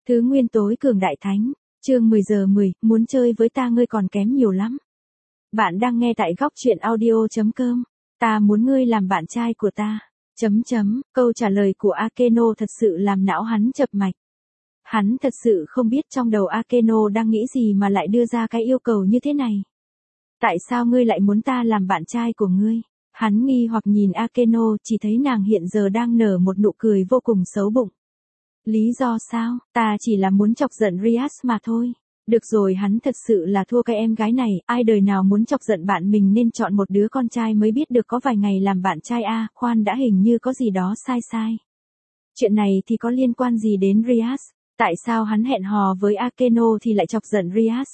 Thứ nguyên tối cường đại thánh, chương 10 giờ 10, muốn chơi với ta ngươi còn kém nhiều lắm. Bạn đang nghe tại góc truyện audio.com, ta muốn ngươi làm bạn trai của ta. Câu trả lời của Akeno thật sự làm não hắn chập mạch. Hắn thật sự không biết trong đầu Akeno đang nghĩ gì mà lại đưa ra cái yêu cầu như thế này. Tại sao ngươi lại muốn ta làm bạn trai của ngươi? Hắn nghi hoặc nhìn Akeno, chỉ thấy nàng hiện giờ đang nở một nụ cười vô cùng xấu bụng. Lý do sao? Ta chỉ là muốn chọc giận Rias mà thôi. Được rồi, hắn thật sự là thua cái em gái này, ai đời nào muốn chọc giận bạn mình nên chọn một đứa con trai mới biết được có vài ngày làm bạn trai a, khoan đã, hình như có gì đó sai. Chuyện này thì có liên quan gì đến Rias? Tại sao hắn hẹn hò với Akeno thì lại chọc giận Rias?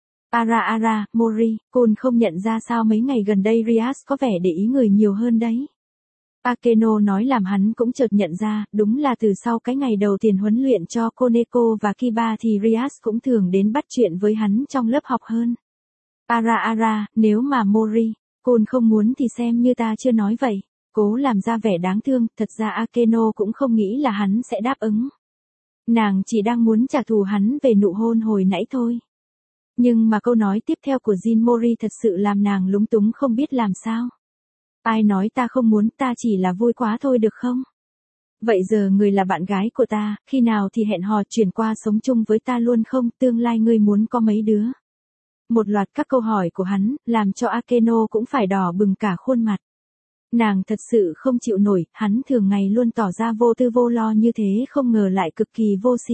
Mori, Kun không nhận ra sao mấy ngày gần đây Rias có vẻ để ý người nhiều hơn đấy. Akeno nói làm hắn cũng chợt nhận ra, đúng là từ sau cái ngày đầu tiên huấn luyện cho Koneko và Kiba thì Rias cũng thường đến bắt chuyện với hắn trong lớp học hơn. Nếu mà Mori, Kun không muốn thì xem như ta chưa nói vậy. Cố làm ra vẻ đáng thương, thật ra Akeno cũng không nghĩ là hắn sẽ đáp ứng. Nàng chỉ đang muốn trả thù hắn về nụ hôn hồi nãy thôi. Nhưng mà câu nói tiếp theo của Jin Mori thật sự làm nàng lúng túng không biết làm sao. Ai nói ta không muốn, ta chỉ là vui quá thôi được không? Vậy giờ người là bạn gái của ta, khi nào thì hẹn hò chuyển qua sống chung với ta luôn không? Tương lai ngươi muốn có mấy đứa? Một loạt các câu hỏi của hắn, làm cho Akeno cũng phải đỏ bừng cả khuôn mặt. Nàng thật sự không chịu nổi, hắn thường ngày luôn tỏ ra vô tư vô lo như thế, không ngờ lại cực kỳ vô sỉ.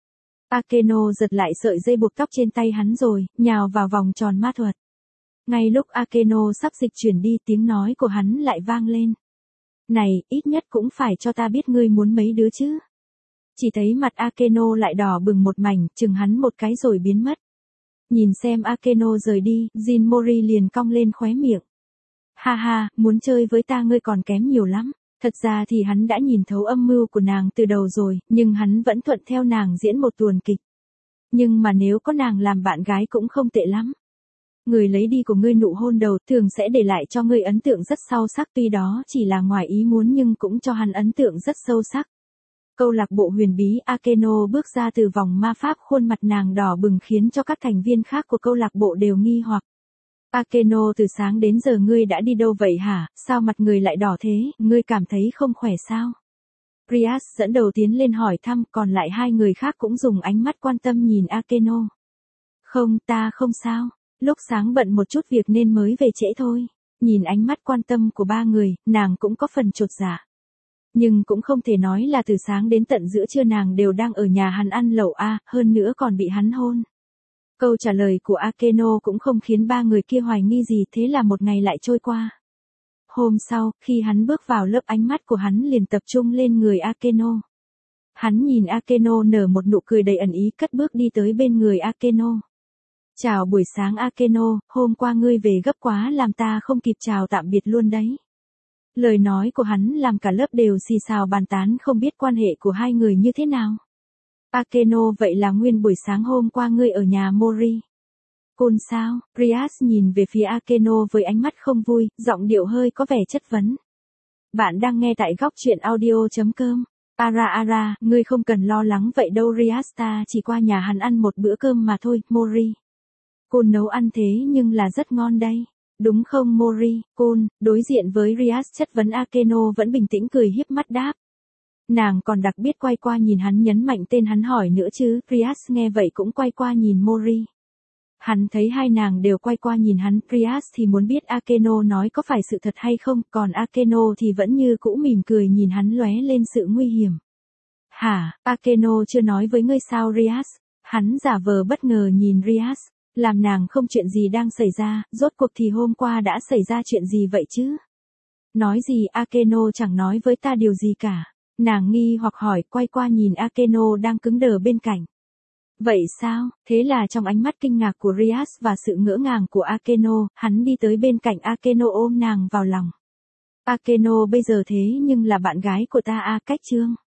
Akeno giật lại sợi dây buộc tóc trên tay hắn rồi, nhào vào vòng tròn ma thuật. Ngay lúc Akeno sắp dịch chuyển đi, tiếng nói của hắn lại vang lên. Này, ít nhất cũng phải cho ta biết ngươi muốn mấy đứa chứ. Chỉ thấy mặt Akeno lại đỏ bừng một mảnh, chừng hắn một cái rồi biến mất. Nhìn xem Akeno rời đi, Jin Mori liền cong lên khóe miệng. Ha, muốn chơi với ta ngươi còn kém nhiều lắm. Thật ra thì hắn đã nhìn thấu âm mưu của nàng từ đầu rồi, nhưng hắn vẫn thuận theo nàng diễn một tuần kịch. Nhưng mà nếu có nàng làm bạn gái cũng không tệ lắm. Người lấy đi của ngươi nụ hôn đầu thường sẽ để lại cho ngươi ấn tượng rất sâu sắc, tuy đó chỉ là ngoài ý muốn nhưng cũng cho hắn ấn tượng rất sâu sắc. Câu lạc bộ huyền bí Akeno bước ra từ vòng ma pháp, khuôn mặt nàng đỏ bừng khiến cho các thành viên khác của câu lạc bộ đều nghi hoặc. Akeno, từ sáng đến giờ ngươi đã đi đâu vậy hả, sao mặt người lại đỏ thế, ngươi cảm thấy không khỏe sao? Rias dẫn đầu tiến lên hỏi thăm, còn lại hai người khác cũng dùng ánh mắt quan tâm nhìn Akeno. Không, ta không sao. Lúc sáng bận một chút việc nên mới về trễ thôi. Nhìn ánh mắt quan tâm của ba người, nàng cũng có phần chột dạ. Nhưng cũng không thể nói là từ sáng đến tận giữa trưa nàng đều đang ở nhà hắn ăn lẩu a, hơn nữa còn bị hắn hôn. Câu trả lời của Akeno cũng không khiến ba người kia hoài nghi gì, thế là một ngày lại trôi qua. Hôm sau, khi hắn bước vào lớp, ánh mắt của hắn liền tập trung lên người Akeno. Hắn nhìn Akeno nở một nụ cười đầy ẩn ý, cất bước đi tới bên người Akeno. Chào buổi sáng Akeno, hôm qua ngươi về gấp quá làm ta không kịp chào tạm biệt luôn đấy. Lời nói của hắn làm cả lớp đều xì xào bàn tán không biết quan hệ của hai người như thế nào. Akeno, vậy là nguyên buổi sáng hôm qua ngươi ở nhà Mori. Kun sao? Rias nhìn về phía Akeno với ánh mắt không vui, giọng điệu hơi có vẻ chất vấn. Bạn đang nghe tại góc truyện audio.com. Ngươi không cần lo lắng vậy đâu Rias, ta chỉ qua nhà hắn ăn một bữa cơm mà thôi, Mori. Kun nấu ăn thế nhưng là rất ngon đây. Đúng không Mori? Kun, đối diện với Rias chất vấn, Akeno vẫn bình tĩnh cười híp mắt đáp. Nàng còn đặc biệt quay qua nhìn hắn, nhấn mạnh tên hắn hỏi nữa chứ. Rias nghe vậy cũng quay qua nhìn Mori. Hắn thấy hai nàng đều quay qua nhìn hắn, Rias thì muốn biết Akeno nói có phải sự thật hay không, còn Akeno thì vẫn như cũ mỉm cười nhìn hắn, lóe lên sự nguy hiểm. Hả, Akeno chưa nói với ngươi sao Rias? Hắn giả vờ bất ngờ nhìn Rias, làm nàng không chuyện gì đang xảy ra, rốt cuộc thì hôm qua đã xảy ra chuyện gì vậy chứ? Nói gì, Akeno chẳng nói với ta điều gì cả. Nàng nghi hoặc hỏi, quay qua nhìn Akeno đang cứng đờ bên cạnh. Vậy sao? Thế là trong ánh mắt kinh ngạc của Rias và sự ngỡ ngàng của Akeno, hắn đi tới bên cạnh Akeno ôm nàng vào lòng. Akeno, bây giờ thế nhưng là bạn gái của ta cách chương.